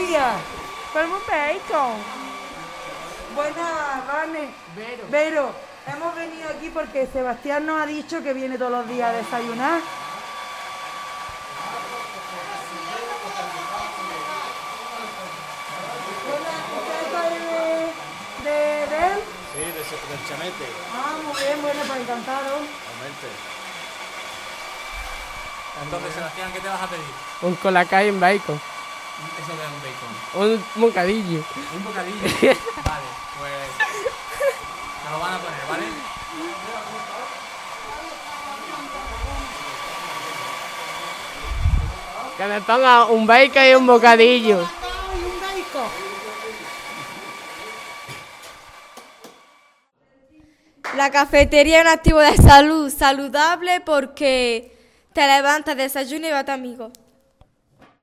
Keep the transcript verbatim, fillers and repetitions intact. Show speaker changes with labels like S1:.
S1: días.
S2: Como un bacon.
S1: Buenas, Vane.
S2: Vero.
S1: Vero, hemos venido aquí porque Sebastián nos ha dicho que viene todos los días a desayunar. ¿Usted es de, de, de él?
S3: Sí, de, del Chanete.
S1: Ah, muy bien, bueno, pues encantado.
S3: Aumente.
S4: Entonces, Sebastián, ¿qué te vas a pedir?
S5: Un colacao en bacon.
S4: Eso de un bacon.
S5: Un bocadillo.
S4: Un bocadillo. Vale, pues... Me lo van a poner, ¿vale?
S5: Que me ponga un bacon y un bocadillo.
S1: Y un bacon.
S6: La cafetería es un activo de salud saludable porque te levantas, desayunas y vas a tu amigo.